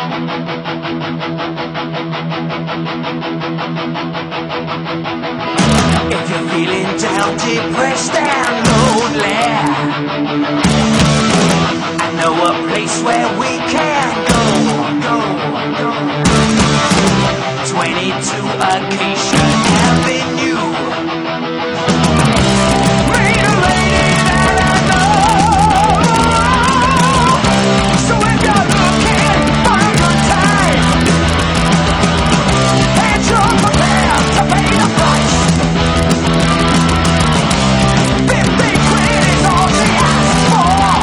If you're feeling down, depressed and lonely, I know a place where we can go. 22 Acacia Avenue. Meet a lady that I know. So if you're looking for a good time, and you're prepared to pay the price, 50 quid is all she asks for.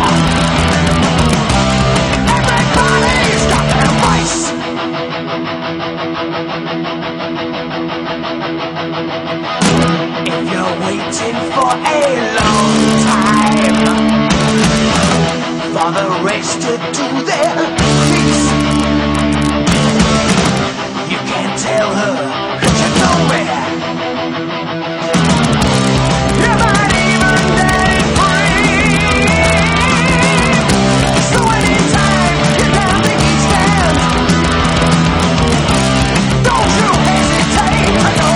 Everybody's got their vice. If you're waiting for a long time for the rest to do their piece, you can tell her that you know where. You might even get it free. So anytime you're down the East End, don't you hesitate to know.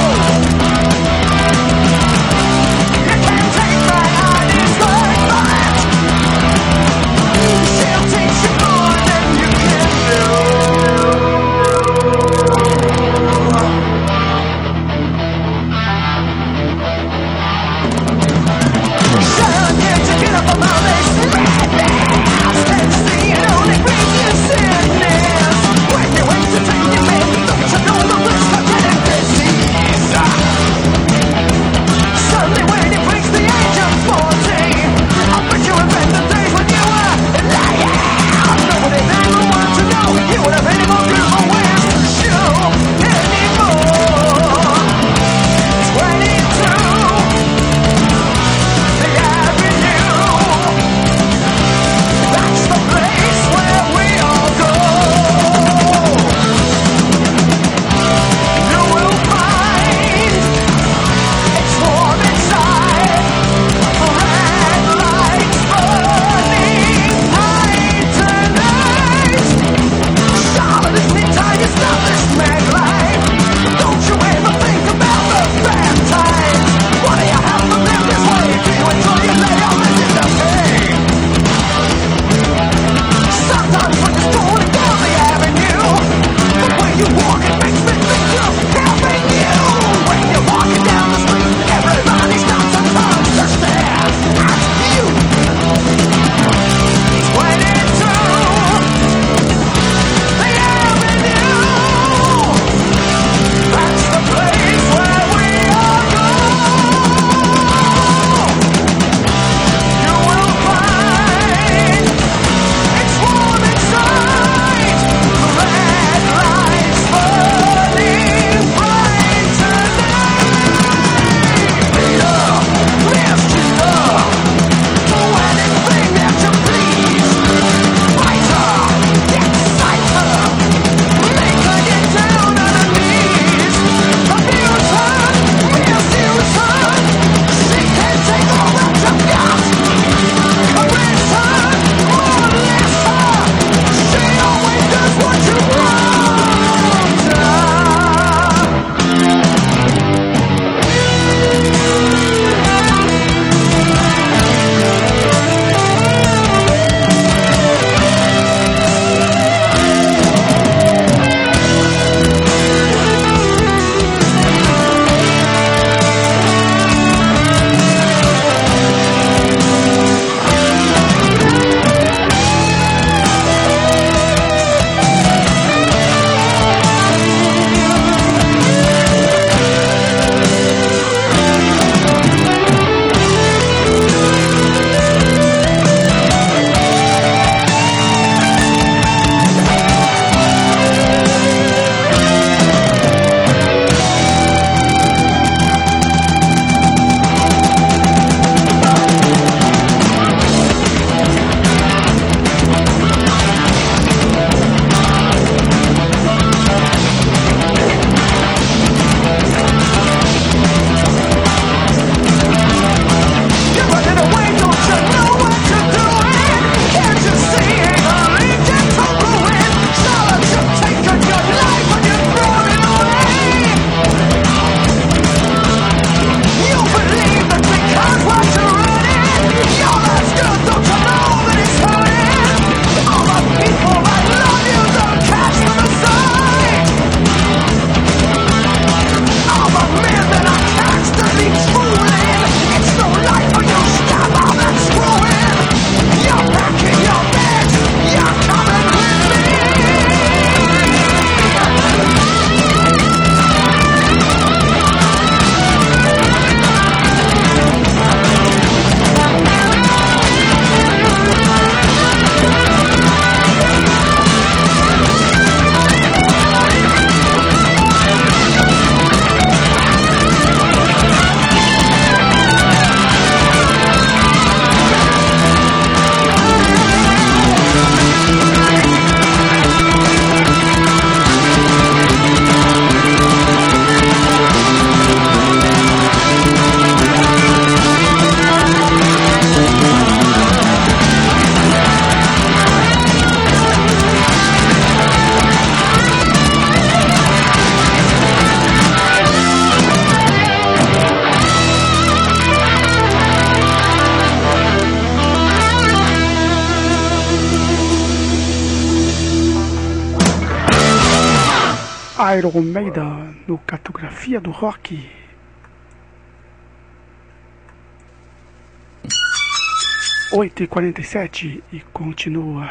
You can take my honest word for it. She'll teach you good Iron Maiden no Cartografia do Rock. 8h47 e continua.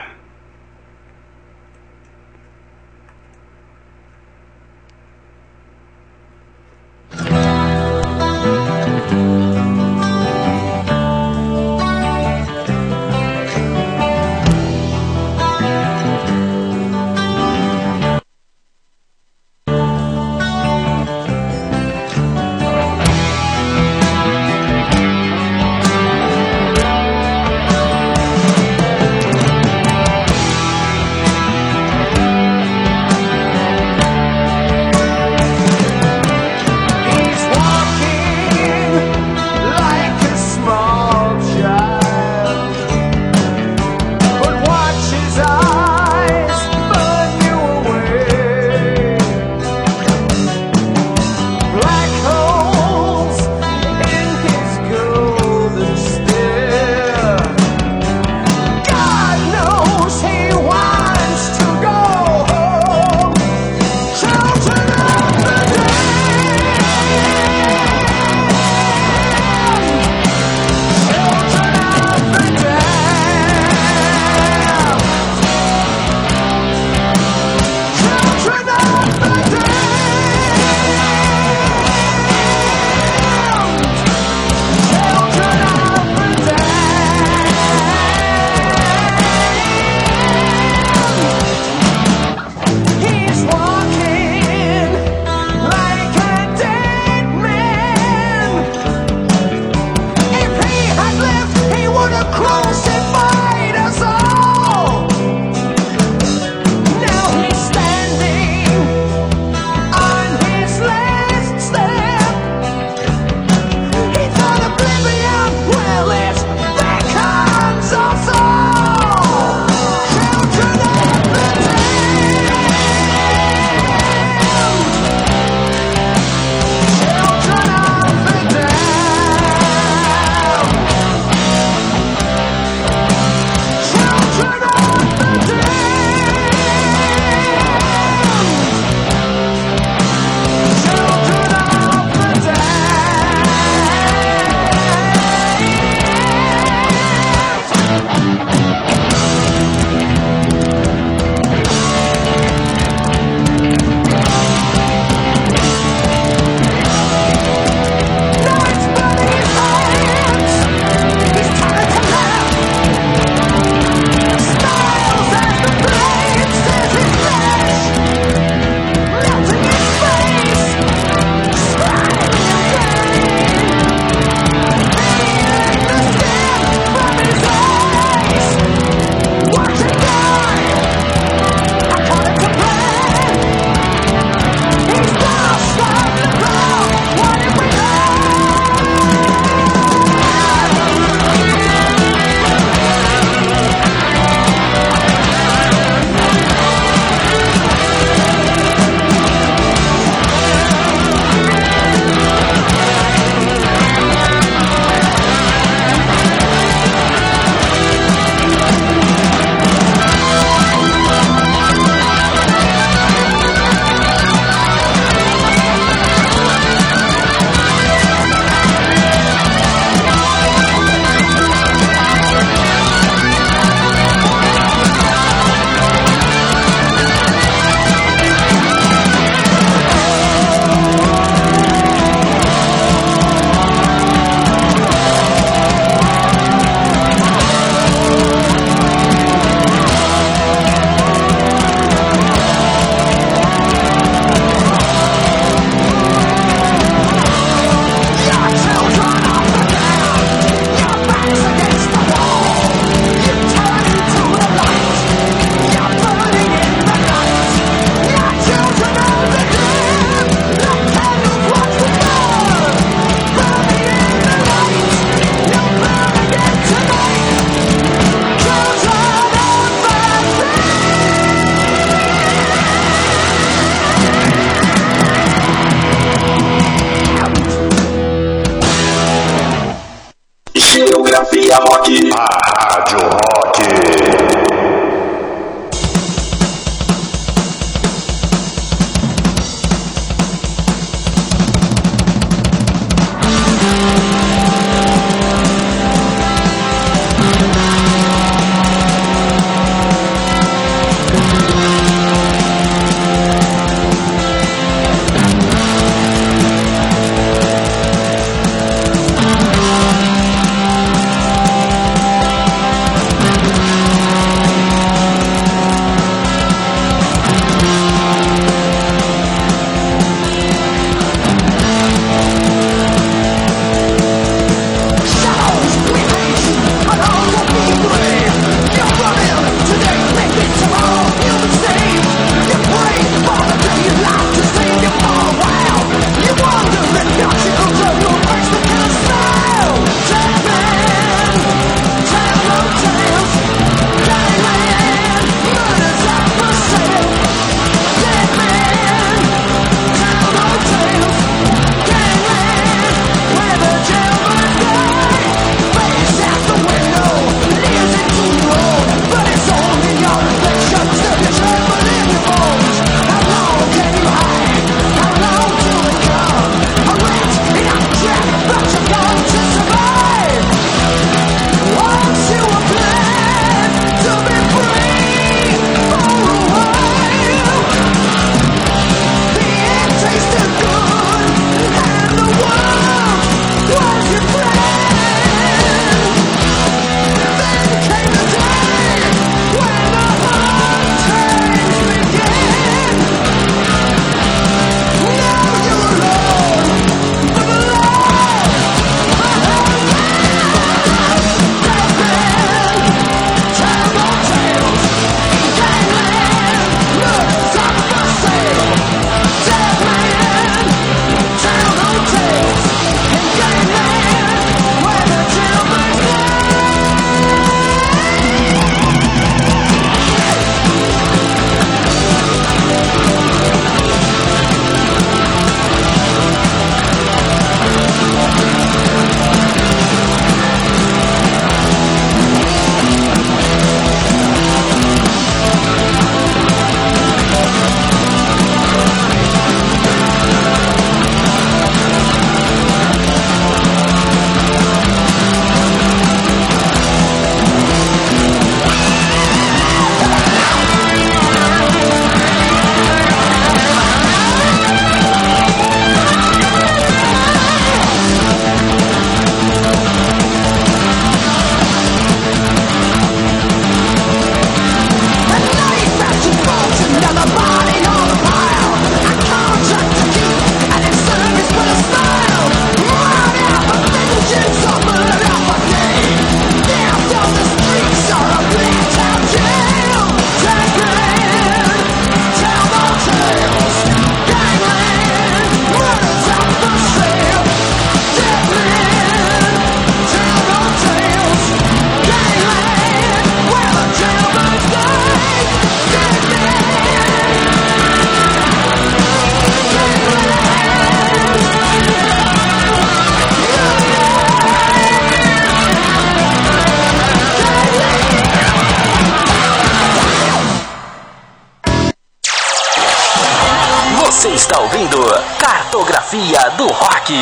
Cartografia do Rock.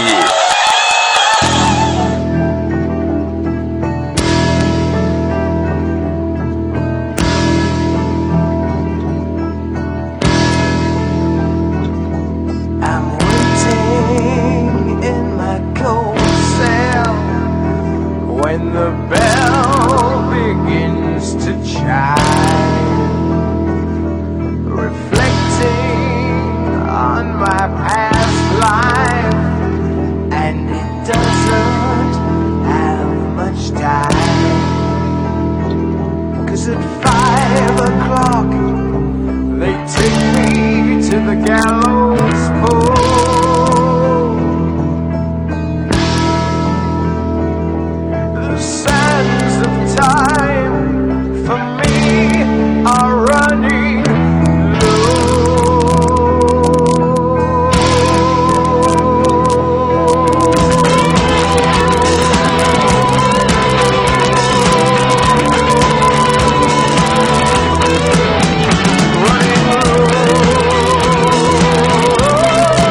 When the bell begins to chime, reflecting on my past life, and it doesn't have much time, 'cause at 5 o'clock they take me to the gallows pole. Sands of time for me are running low.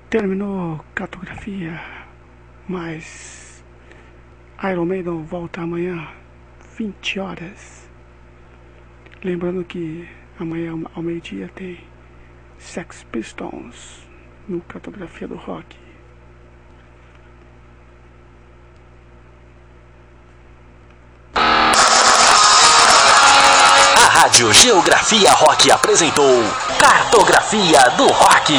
terminou Cartografia, mas Iron Maiden volta amanhã, 20 horas. Lembrando que amanhã ao meio-dia tem Sex Pistols no Cartografia do Rock. A Rádio Geografia Rock apresentou Cartografia do Rock.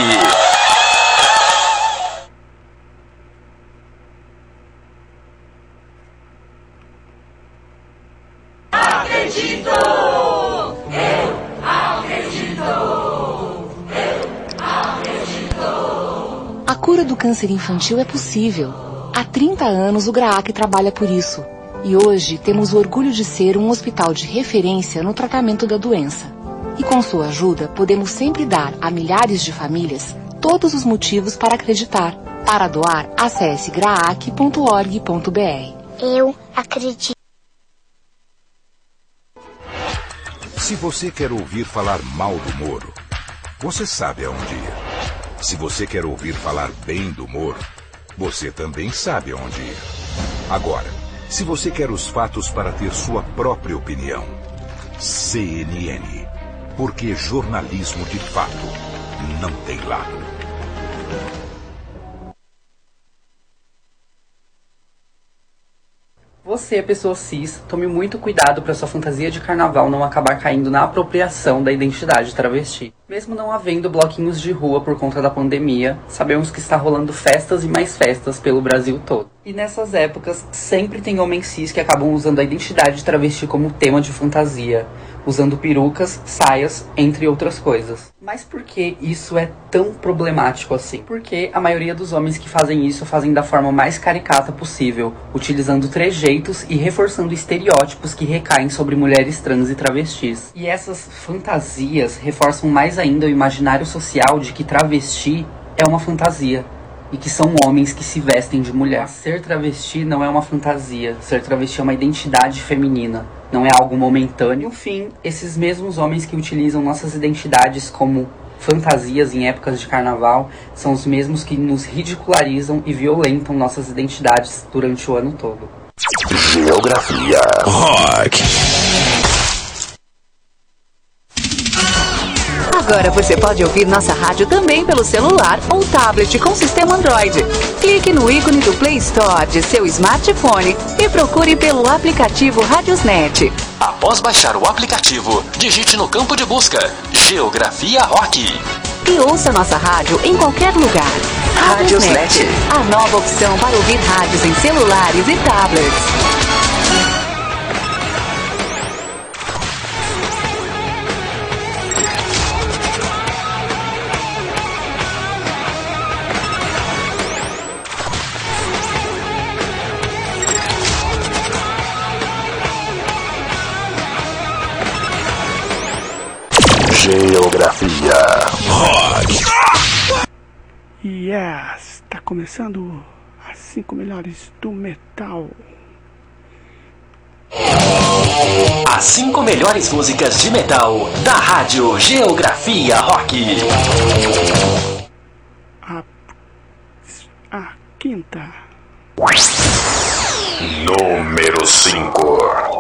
A cura do câncer infantil é possível. Há 30 anos o GRAAC trabalha por isso. E hoje temos o orgulho de ser um hospital de referência no tratamento da doença. E com sua ajuda podemos sempre dar a milhares de famílias todos os motivos para acreditar. Para doar, acesse graac.org.br. Eu acredito. Se você quer ouvir falar mal do Moro, você sabe aonde ir. Se você quer ouvir falar bem do Moro, você também sabe aonde ir. Agora, se você quer os fatos para ter sua própria opinião, CNN. Porque jornalismo de fato não tem lado. Você, pessoa cis, tome muito cuidado para sua fantasia de carnaval não acabar caindo na apropriação da identidade travesti. Mesmo não havendo bloquinhos de rua por conta da pandemia, sabemos que está rolando festas e mais festas pelo Brasil todo. E nessas épocas, sempre tem homens cis que acabam usando a identidade travesti como tema de fantasia, usando perucas, saias, entre outras coisas. Mas por que isso é tão problemático assim? Porque a maioria dos homens que fazem isso fazem da forma mais caricata possível, utilizando trejeitos e reforçando estereótipos que recaem sobre mulheres trans e travestis. E essas fantasias reforçam mais ainda o imaginário social de que travesti é uma fantasia. E que são homens que se vestem de mulher. Ser travesti não é uma fantasia. Ser travesti é uma identidade feminina. Não é algo momentâneo. No fim, esses mesmos homens que utilizam nossas identidades como fantasias em épocas de carnaval são os mesmos que nos ridicularizam e violentam nossas identidades durante o ano todo. Geografia Rock. Agora você pode ouvir nossa rádio também pelo celular ou tablet com sistema Android. Clique no ícone do Play Store de seu smartphone e procure pelo aplicativo Radiosnet. Após baixar o aplicativo, digite no campo de busca Geografia Rock. E ouça nossa rádio em qualquer lugar. Radiosnet, a nova opção para ouvir rádios em celulares e tablets. Geografia Rock. Yes, tá começando as 5 melhores do metal. As 5 melhores músicas de metal da Rádio Geografia Rock. A quinta. Número 5.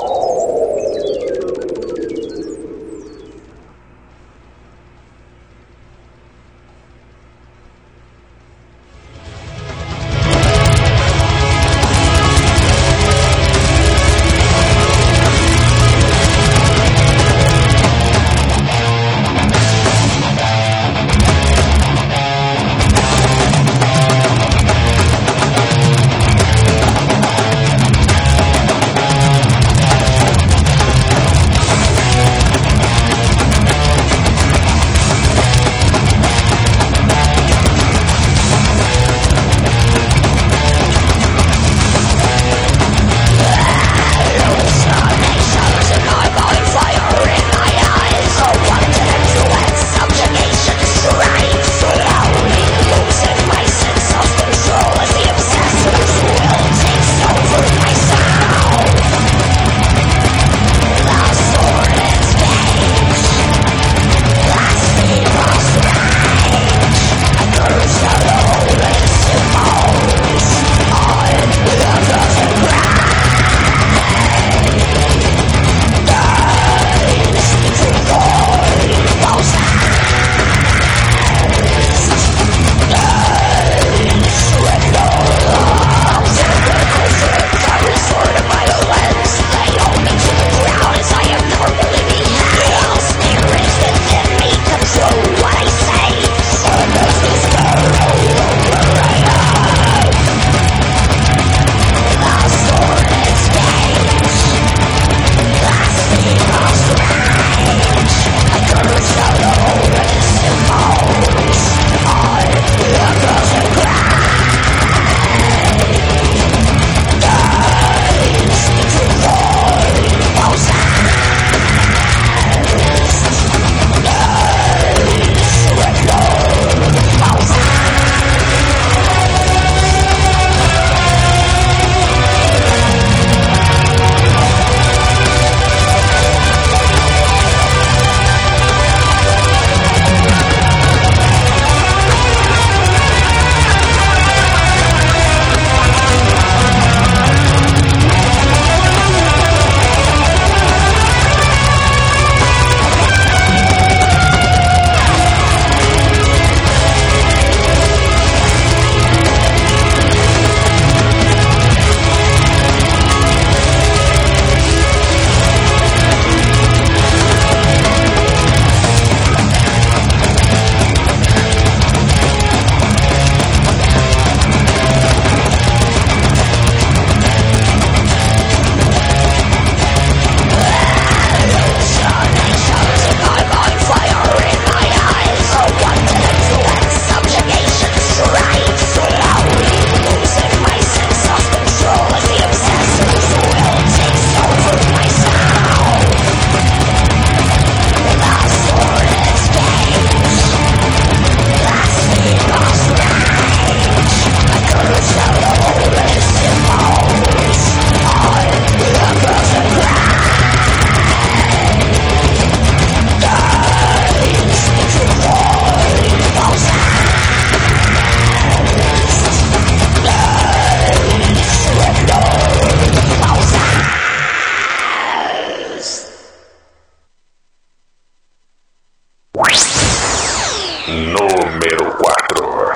Número 4.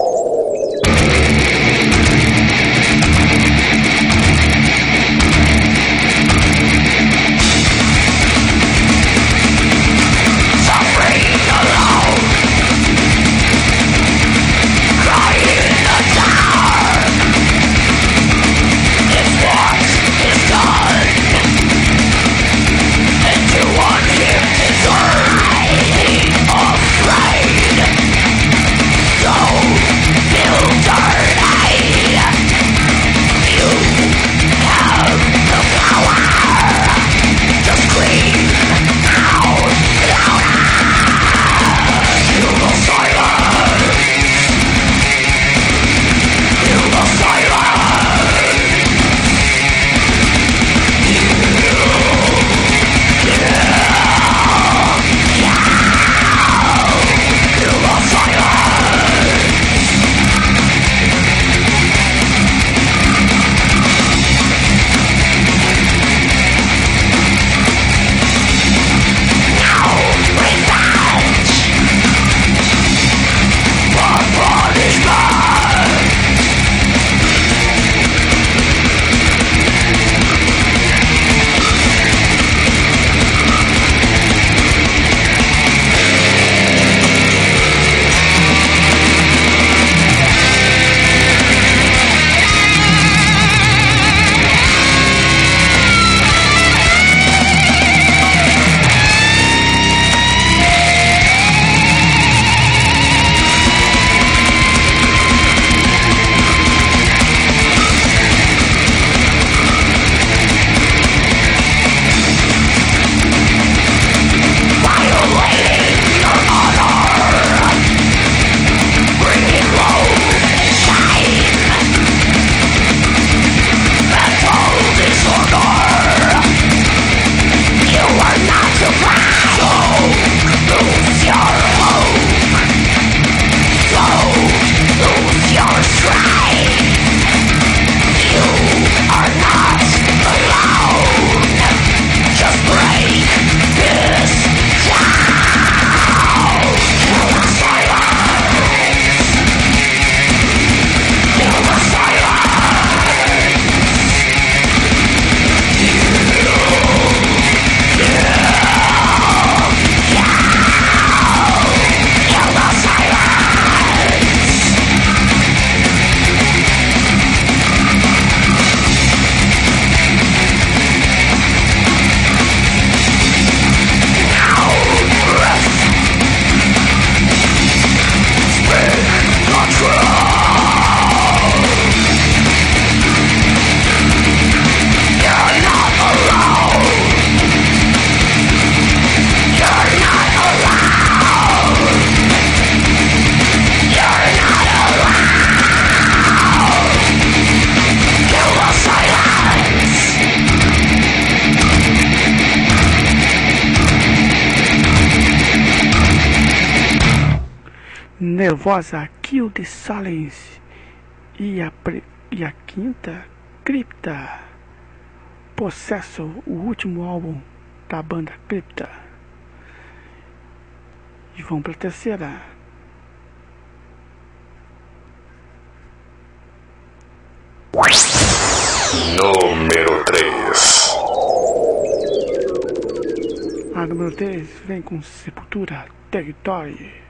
Nervosa, Kill the Silence e a quinta, Cripta, Possesso, o último álbum da banda Cripta. E vamos para a terceira. Número 3. A número 3 vem com Sepultura, Territory.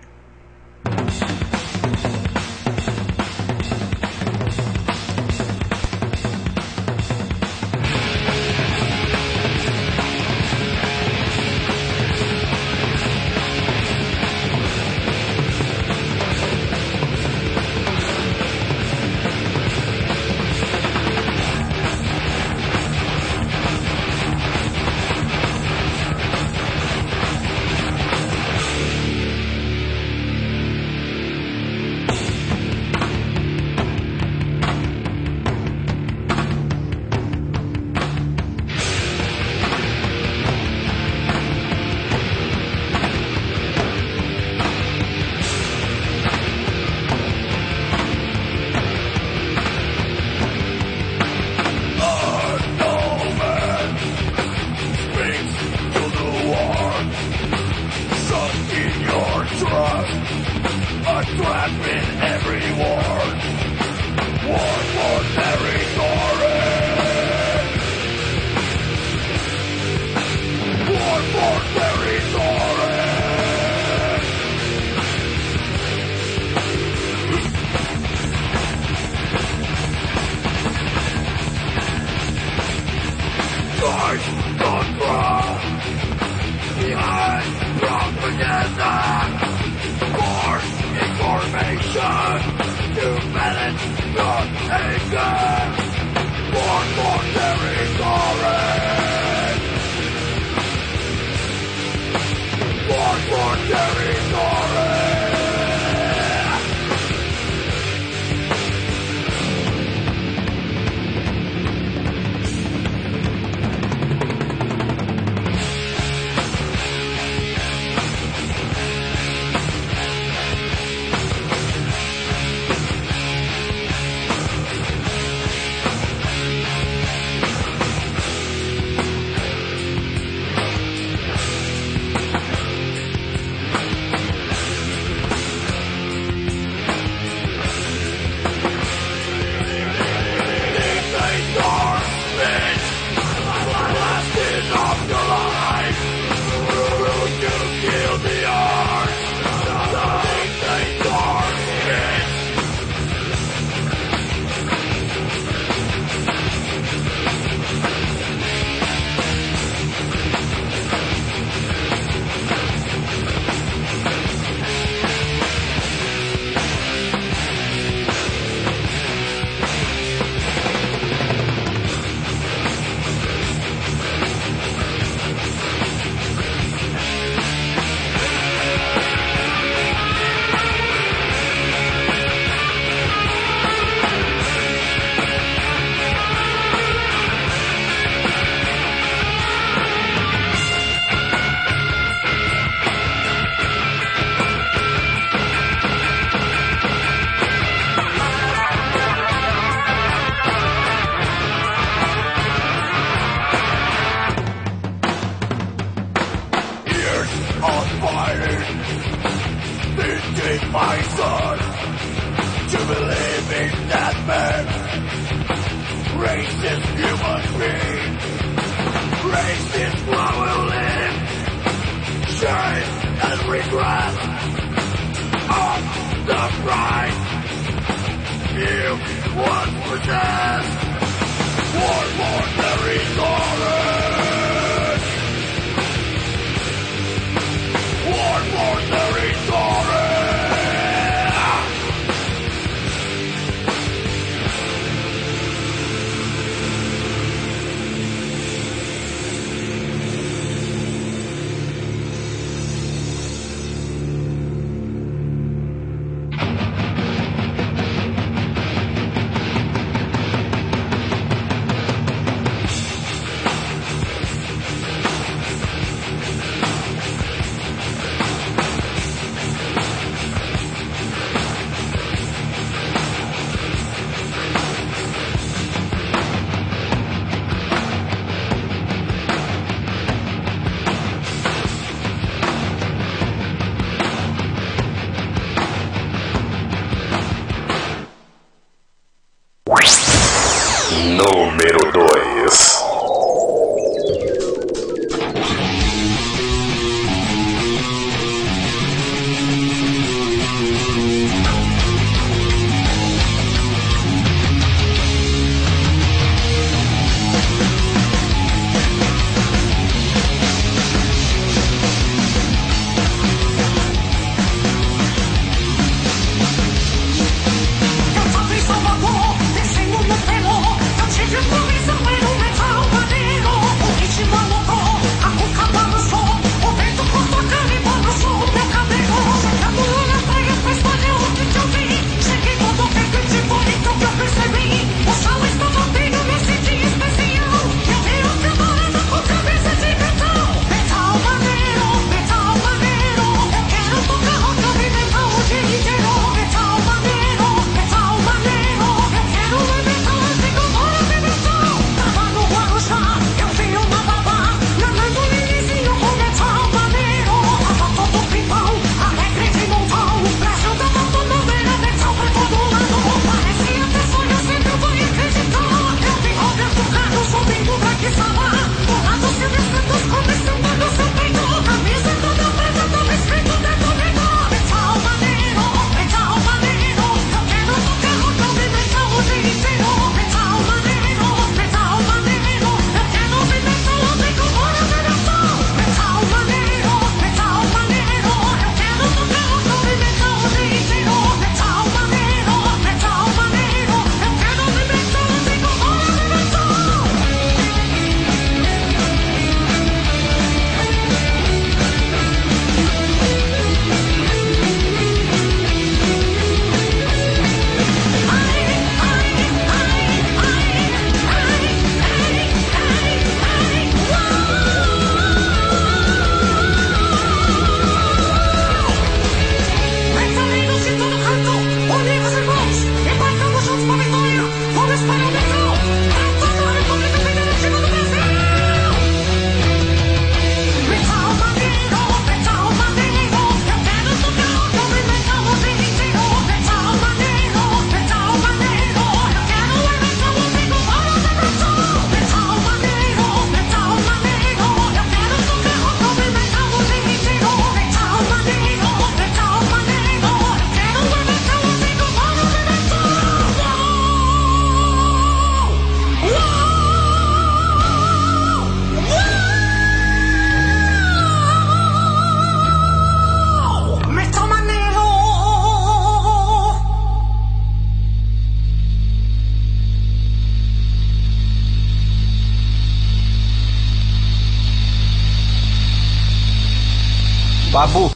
Babu.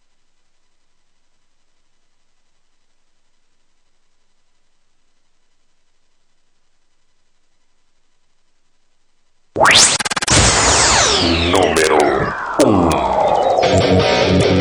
Número 1.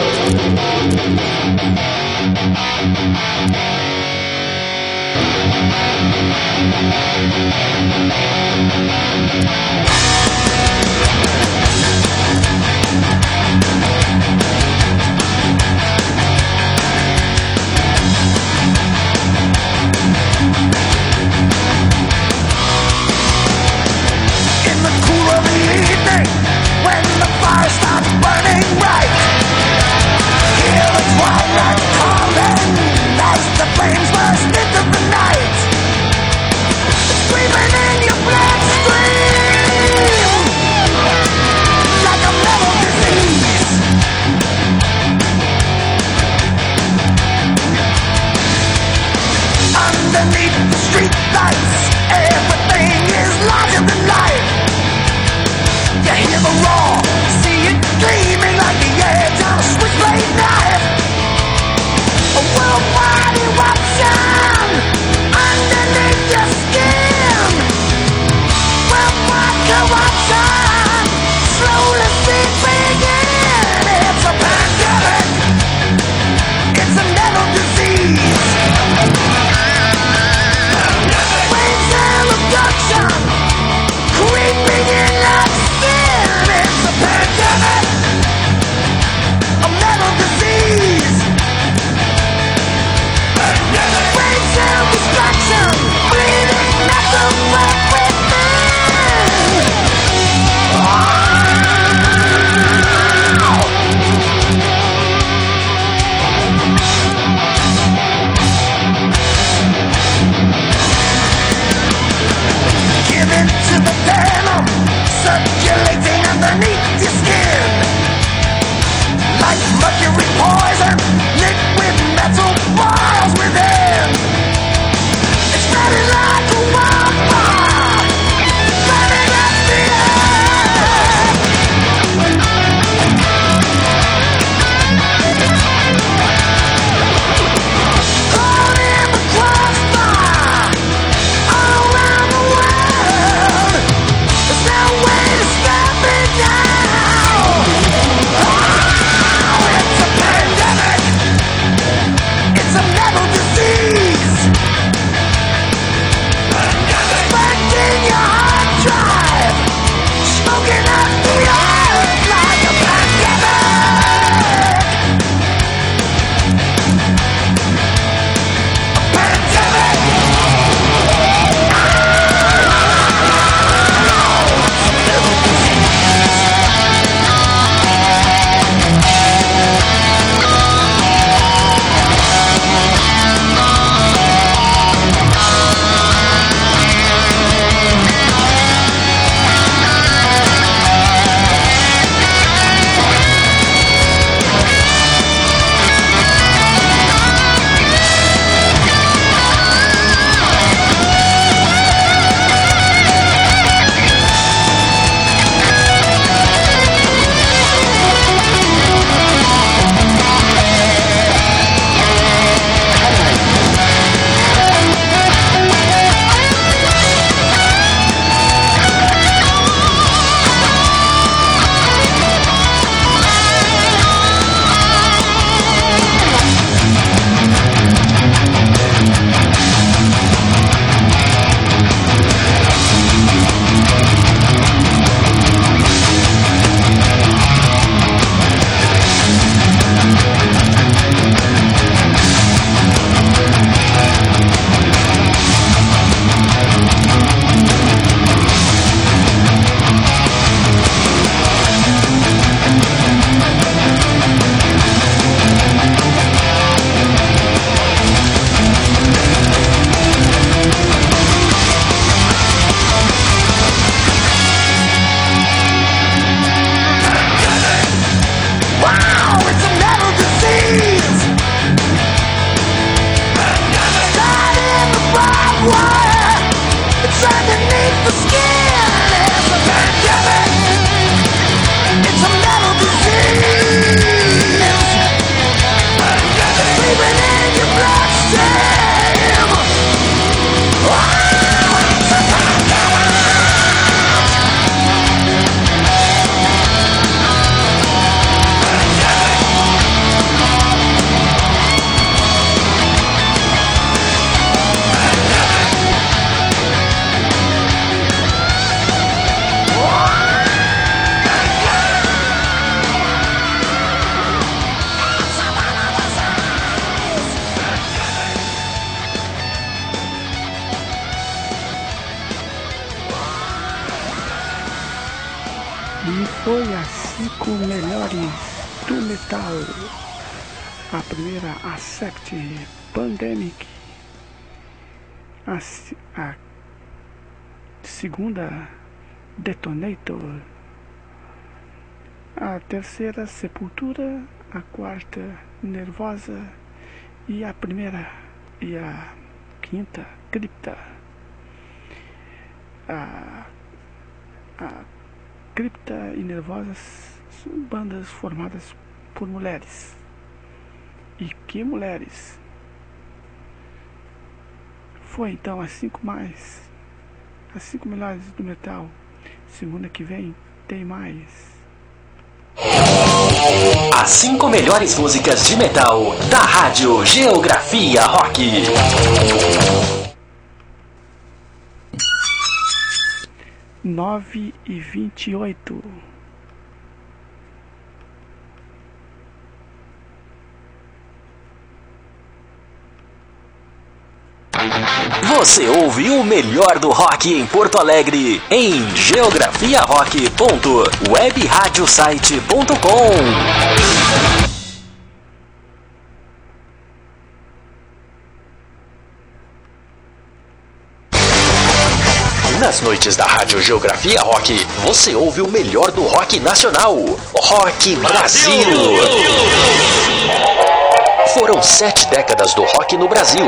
In the cool of the evening, when the fire starts burning bright, hear the twilight calling as the flames burst into the night. Screaming in your bloodstream, foi as 5 melhores do metal. A primeira, Accept Pandemic. A segunda, Detonator. A terceira, Sepultura. A quarta, Nervosa. E a primeira e a quinta, Crypta. A Crypta e Nervosa são bandas formadas por mulheres. E que mulheres! Foi então as 5 melhores do metal. Segunda que vem tem mais. As 5 melhores músicas de metal da Rádio Geografia Rock. 9h28. Você ouve o melhor do rock em Porto Alegre em geografiarock.webradiosite.com. Nas noites da Rádio Geografia Rock, você ouve o melhor do rock nacional, Rock Brasil. Foram 7 décadas do rock no Brasil.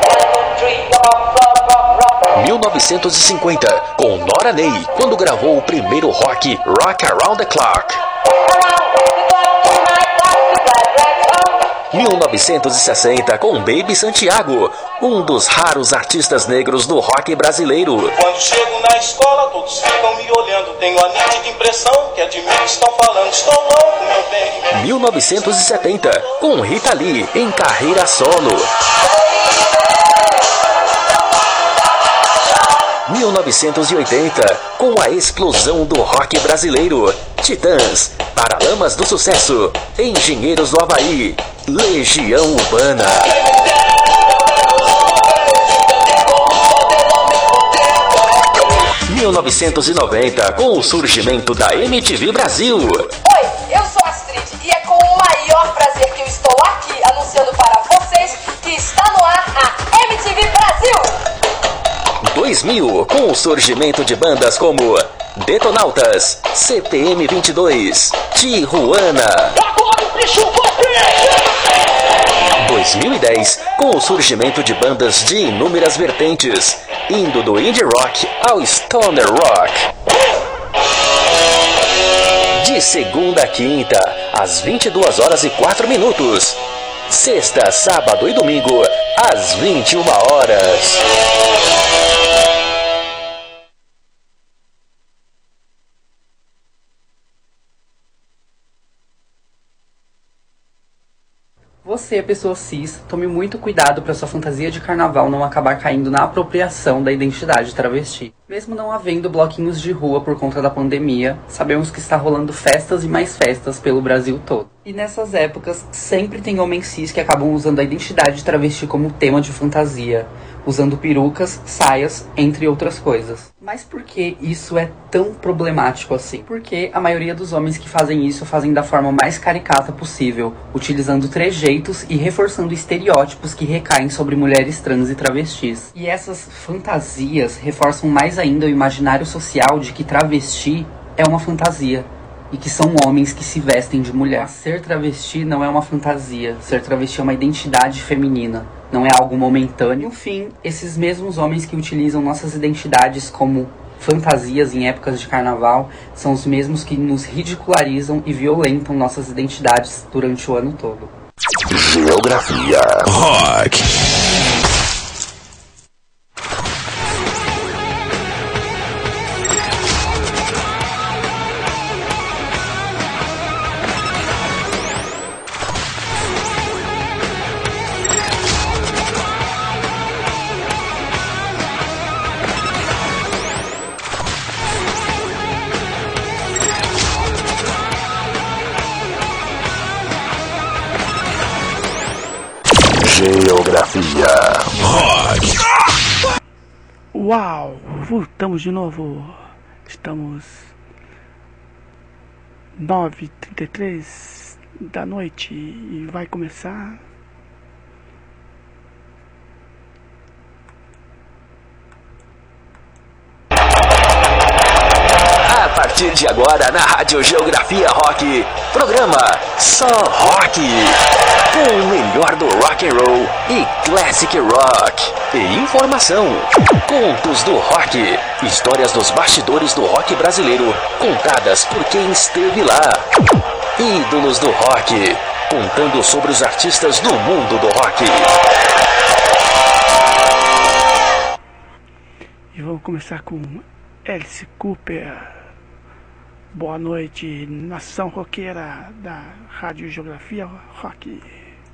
1950, com Nora Ney, quando gravou o primeiro rock Around the Clock. 1960, com Baby Santiago, um dos raros artistas negros do rock brasileiro. Quando chego na escola, todos ficam me olhando. Tenho a nítida impressão que é de mim que estão falando. Estou louco, meu bem. 1970, com Rita Lee, em carreira solo. 1980, com a explosão do rock brasileiro. Titãs, Paralamas do Sucesso, Engenheiros do Havaí, Legião Urbana. 1990, com o surgimento da MTV Brasil. Oi, eu sou Astrid e é com o maior prazer que eu estou aqui anunciando para vocês que está no ar a MTV Brasil. 2000, com o surgimento de bandas como Detonautas, CPM 22, Tijuana. 2010, com o surgimento de bandas de inúmeras vertentes, indo do indie rock ao stoner rock. De segunda a quinta, às 22h04. Sexta, sábado e domingo, às 21h. Você, pessoa cis, tome muito cuidado para sua fantasia de carnaval não acabar caindo na apropriação da identidade travesti. Mesmo não havendo bloquinhos de rua por conta da pandemia, sabemos que está rolando festas e mais festas pelo Brasil todo. E nessas épocas, sempre tem homens cis que acabam usando a identidade travesti como tema de fantasia, usando perucas, saias, entre outras coisas. Mas por que isso é tão problemático assim? Porque a maioria dos homens que fazem isso fazem da forma mais caricata possível, utilizando trejeitos e reforçando estereótipos que recaem sobre mulheres trans e travestis. E essas fantasias reforçam mais ainda o imaginário social de que travesti é uma fantasia e que são homens que se vestem de mulher. Ser travesti não é uma fantasia, ser travesti é uma identidade feminina, não é algo momentâneo. No fim, esses mesmos homens que utilizam nossas identidades como fantasias em épocas de carnaval são os mesmos que nos ridicularizam e violentam nossas identidades durante o ano todo. Geografia Rock. Geografia Rock. Uau, voltamos de novo. Estamos 9h33 da noite e vai começar a partir de agora na Rádio Geografia Rock, programa Só Rock, com o melhor do rock and roll e classic rock, e informação, contos do rock, histórias dos bastidores do rock brasileiro, contadas por quem esteve lá, ídolos do rock, contando sobre os artistas do mundo do rock. E vamos começar com Alice Cooper. Boa noite, nação roqueira da Rádio Geografia Rock.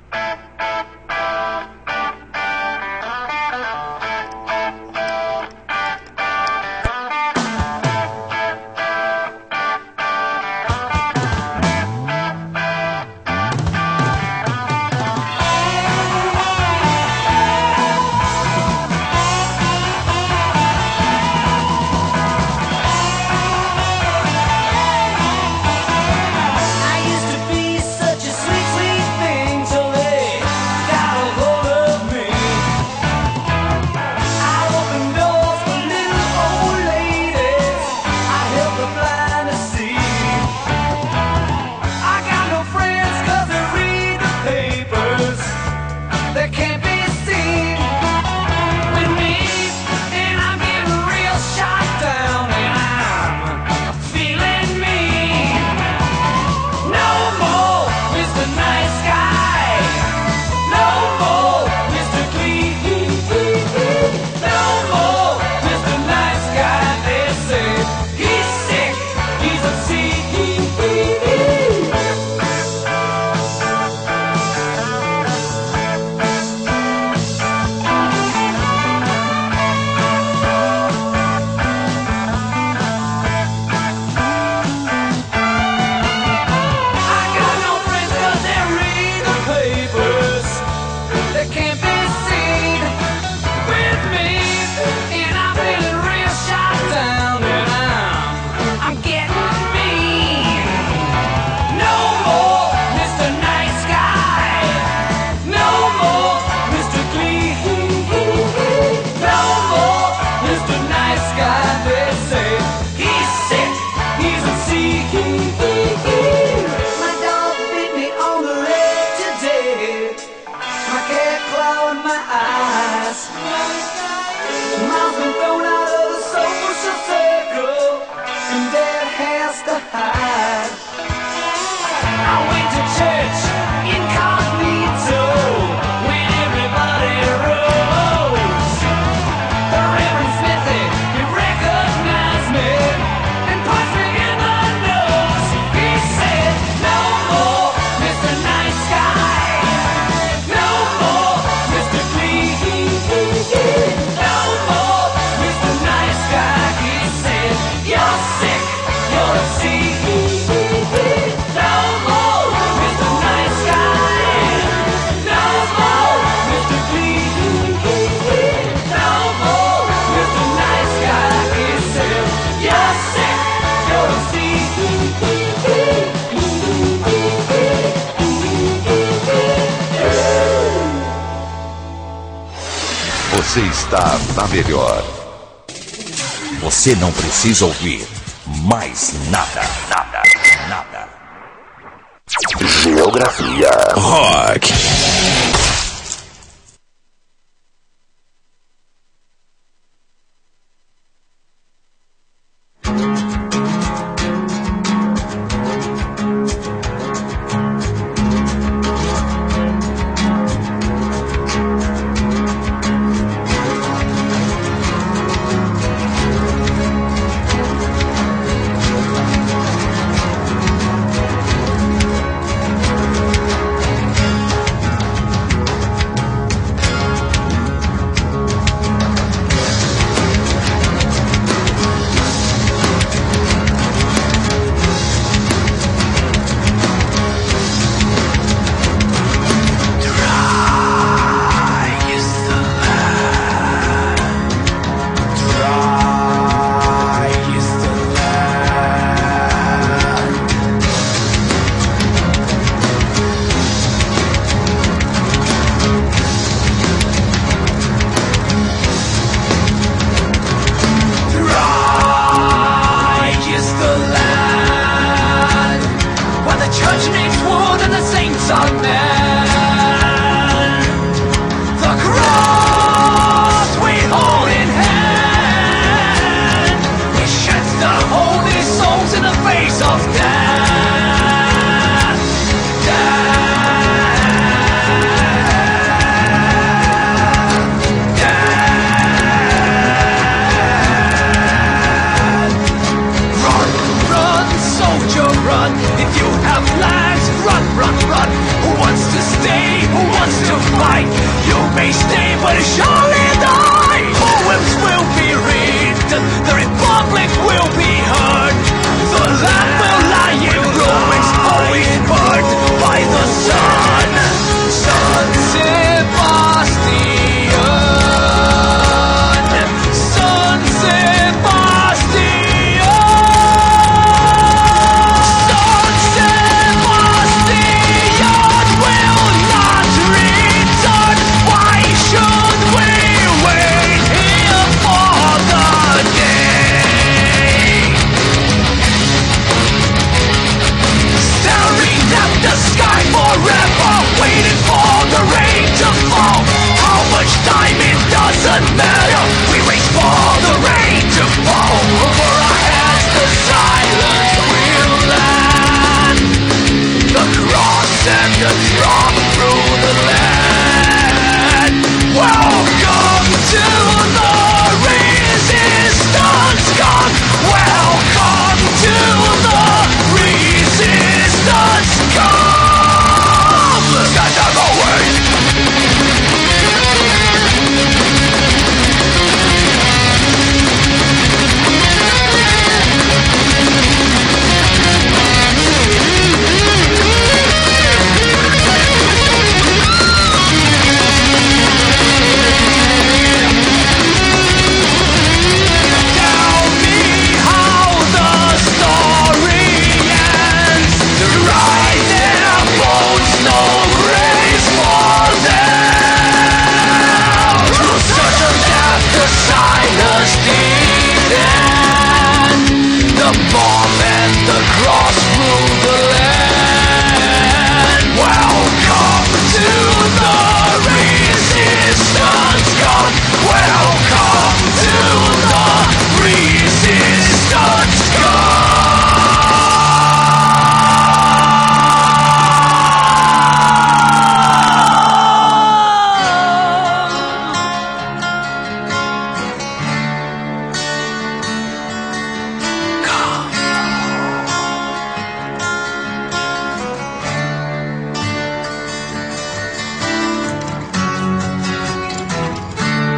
Você está na melhor. Você não precisa ouvir mais nada. Geografia Rock.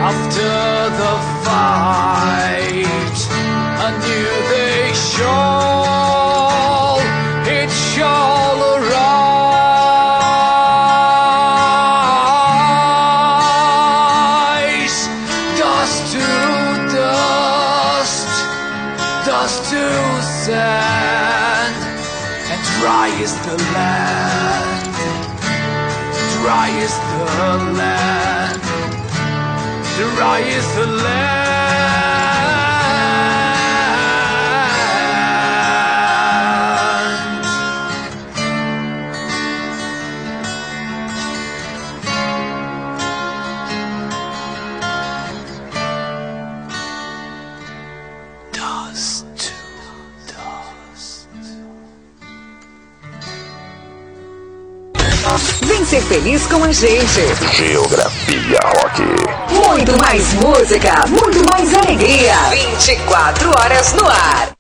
After the fight, a new day shall, it shall arise. Dust to dust, dust to sand, and dry is the land, dry is the land, dry is the land. Dust to dust. Vem ser feliz com a gente. Geografia Rock. Muito mais música, muito mais alegria. 24 horas no ar.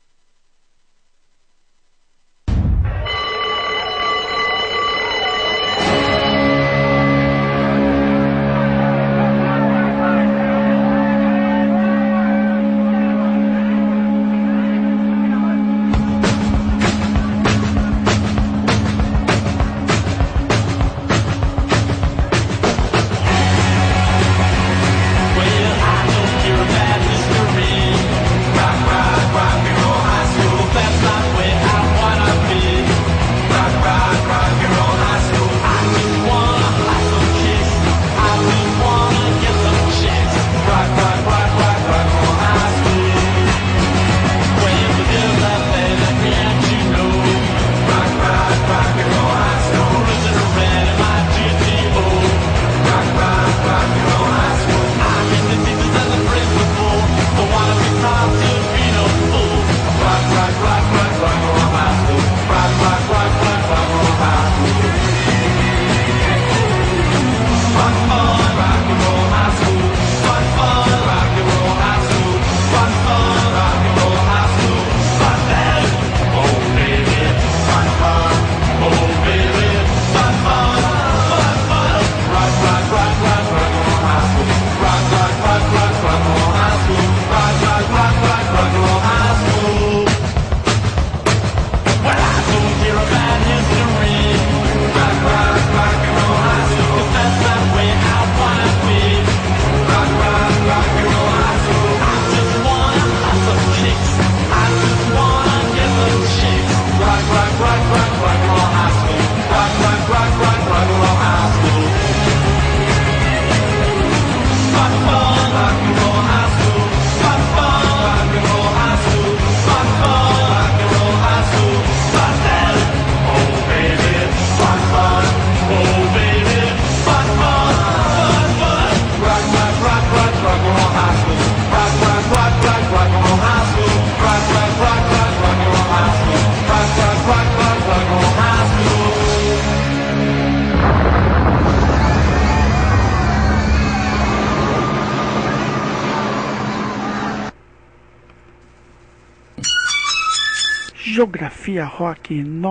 Geografia Rock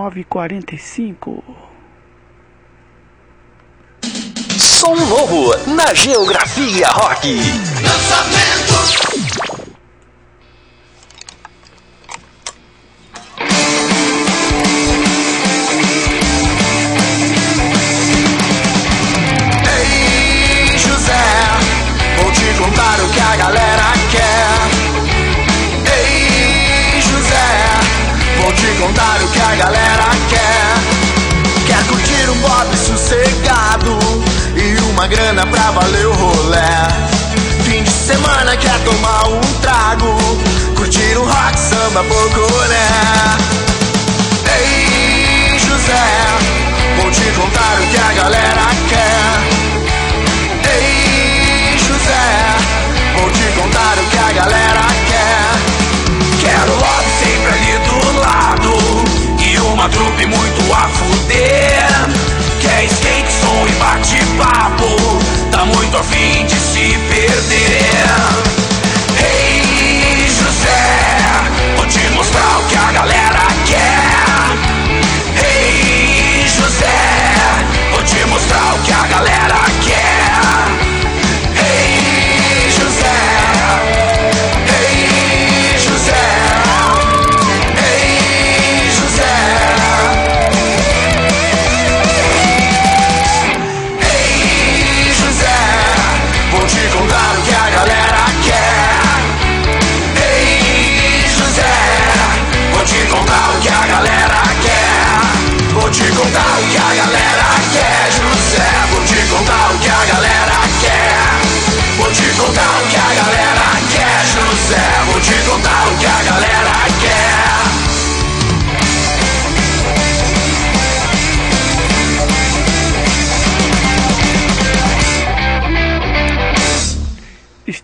945. Som novo na Geografia Rock. Lançamento. Ei, José, vou te contar o que a galera quer. Ei, José, vou te contar o que a galera quer. Quer curtir um bob sossegado e uma grana pra valer o rolé. Fim de semana quer tomar um trago, curtir um rock, samba, boconé. Ei, José, vou te contar o que a galera quer. Ei, José, vou te contar o que a galera quer. Quero logo sempre ali do lado e uma trupe muito a fuder. Quer skate, som e bate-papo, tá muito afim de se perder. Ei, José, vou te mostrar o que a galera quer. Ei, José, vou te mostrar o que a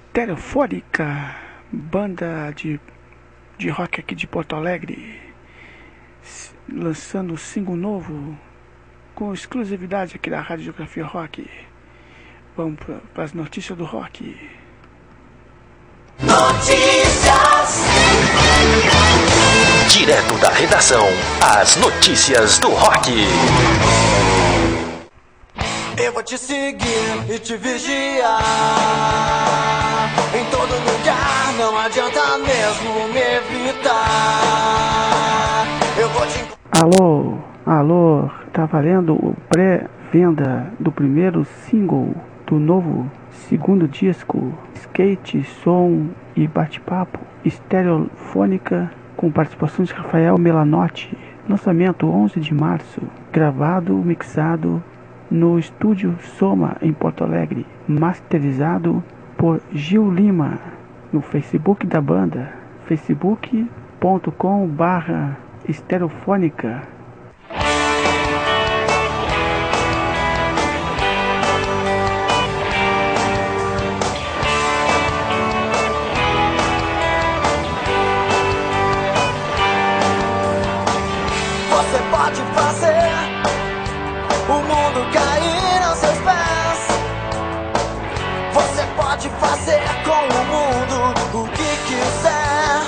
Estereofônica, banda de rock aqui de Porto Alegre, lançando um single novo com exclusividade aqui da Rádio Geografia Rock. Vamos para as notícias do rock. Notícias. Direto da redação, as notícias do rock. Eu vou te seguir e te vigiar em todo lugar, não adianta mesmo me evitar. Eu vou te... Alô, tá valendo o pré-venda do primeiro single do novo segundo disco, Skate, Som e Bate-Papo, Estereofônica, com participação de Rafael Melanotti. Lançamento 11 de março, gravado, mixado no estúdio Soma em Porto Alegre, masterizado por Gil Lima, no Facebook da banda, facebook.com/estereofônica. Você pode fazer o mundo cair aos seus pés. Você pode fazer com o mundo o que quiser.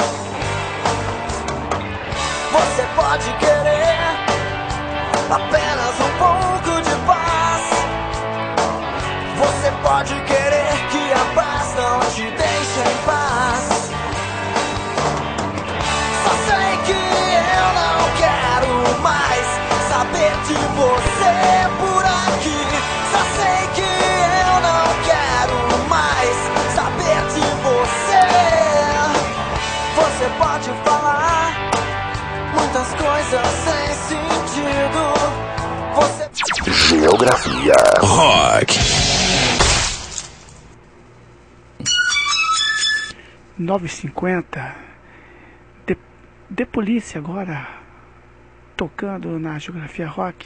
Você pode querer apenas um pouco de paz. Você pode querer que a paz não te deixe em paz. Só sei que eu não quero mais saber de você por aqui. Só sei que eu não quero mais saber de você. Você pode falar muitas coisas sem sentido. Você... Geografia Rock. 9h50. The Police agora tocando na Geografia Rock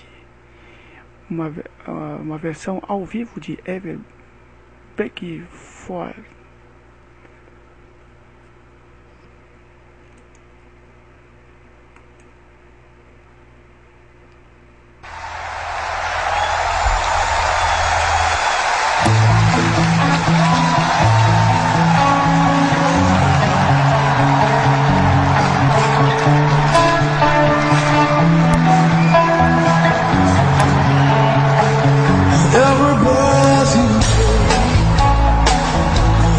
uma versão ao vivo de Ever Break For. Every breath you take,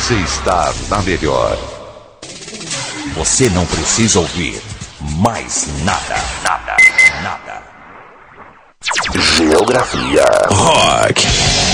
você está na melhor. Você não precisa ouvir mais nada. Geografia Rock.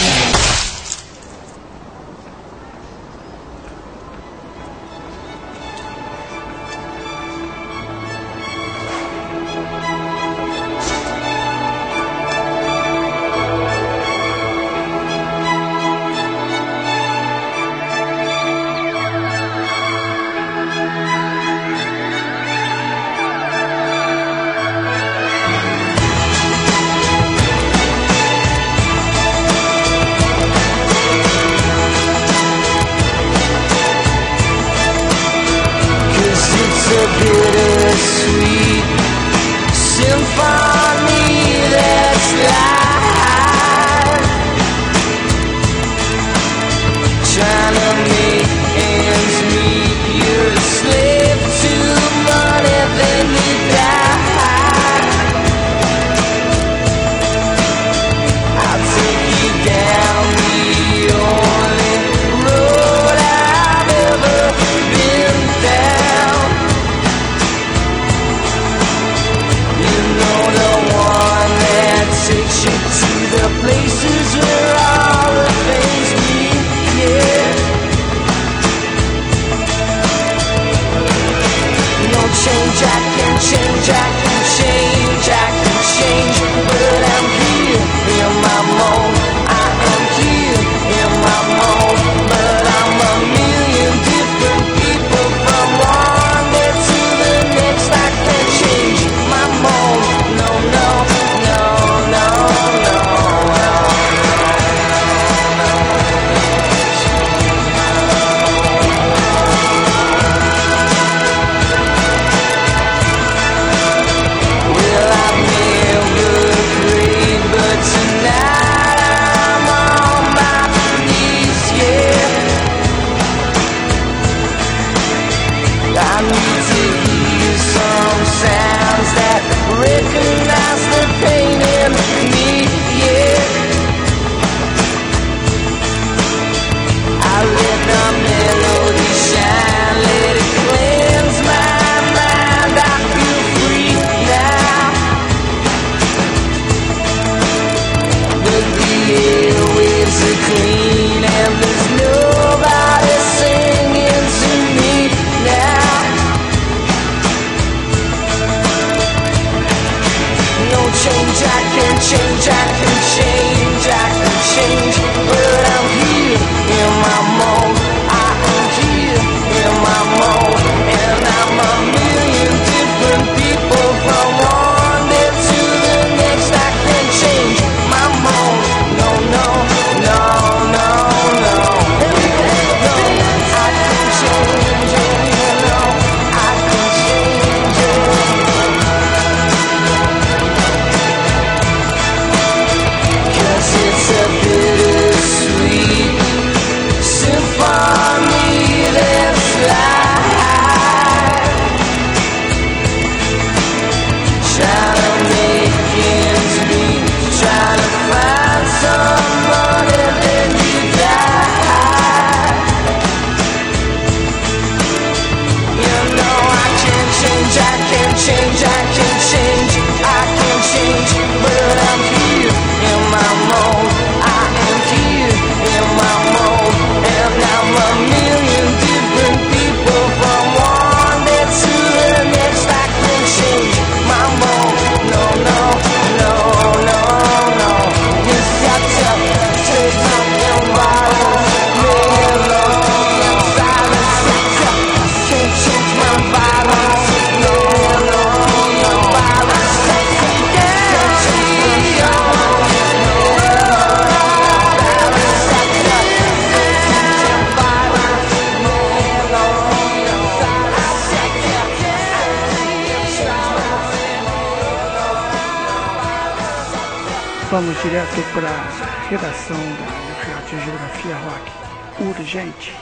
Vamos direto para a redação da Rádio Geografia Rock. Urgente.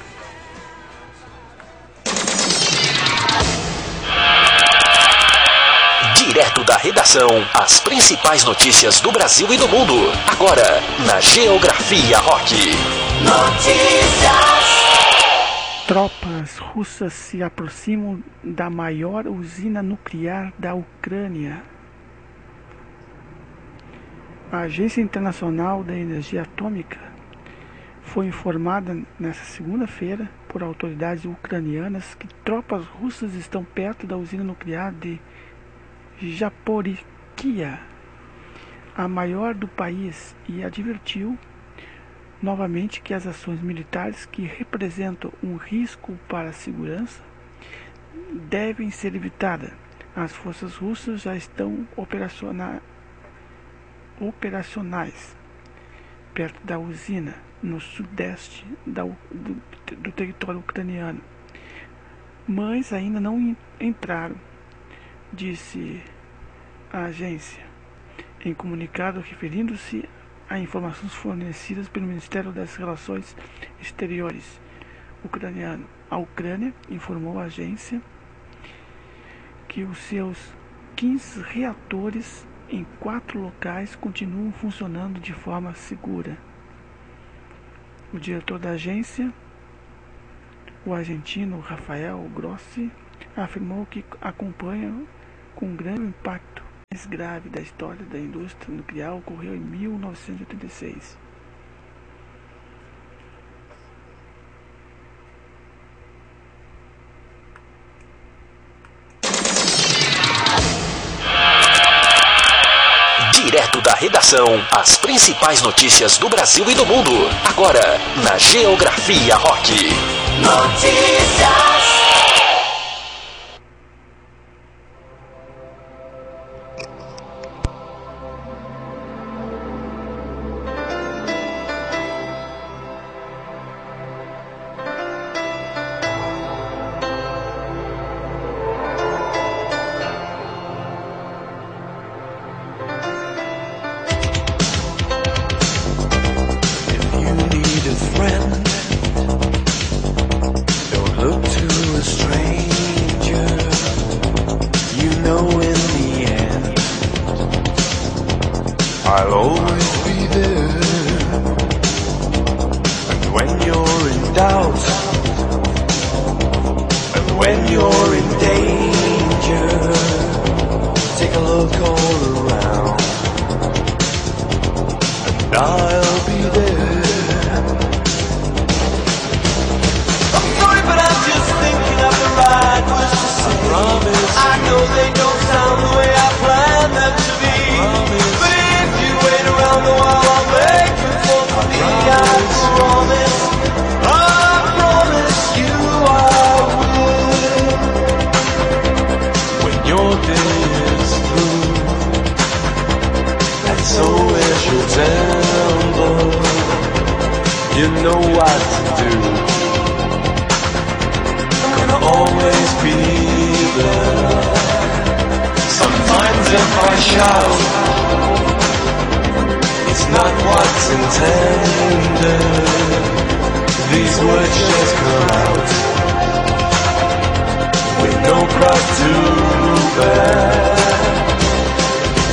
Direto da redação, as principais notícias do Brasil e do mundo. Agora, na Geografia Rock. Notícias. Tropas russas se aproximam da maior usina nuclear da Ucrânia. A Agência Internacional da Energia Atômica foi informada nesta segunda-feira por autoridades ucranianas que tropas russas estão perto da usina nuclear de Zaporizhzhia, a maior do país, e advertiu novamente que as ações militares que representam um risco para a segurança devem ser evitadas. As forças russas já estão operacionais perto da usina, no sudeste do território ucraniano, mas ainda não entraram, disse a agência em comunicado referindo-se a informações fornecidas pelo Ministério das Relações Exteriores ucraniano. A Ucrânia informou à agência que os seus 15 reatores em 4 locais continuam funcionando de forma segura. O diretor da agência, o argentino Rafael Grossi, afirmou que acompanha com grande impacto mais grave da história da indústria nuclear ocorreu em 1986. Direto da redação, as principais notícias do Brasil e do mundo. Agora, na Geografia Rock. Notícias.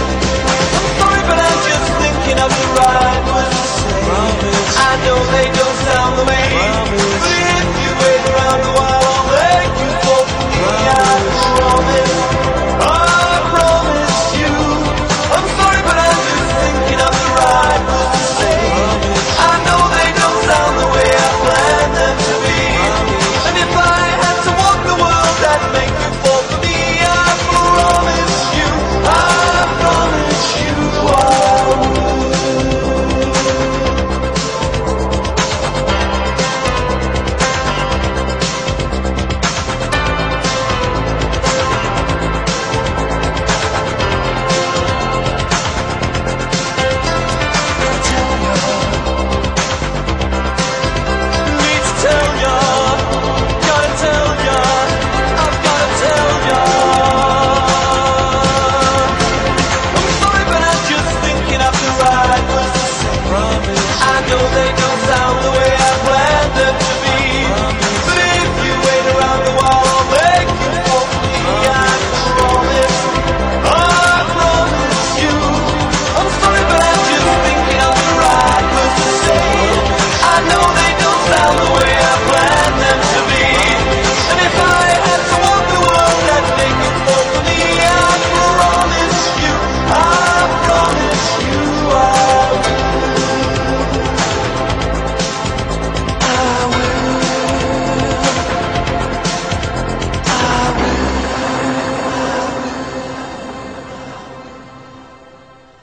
I know they don't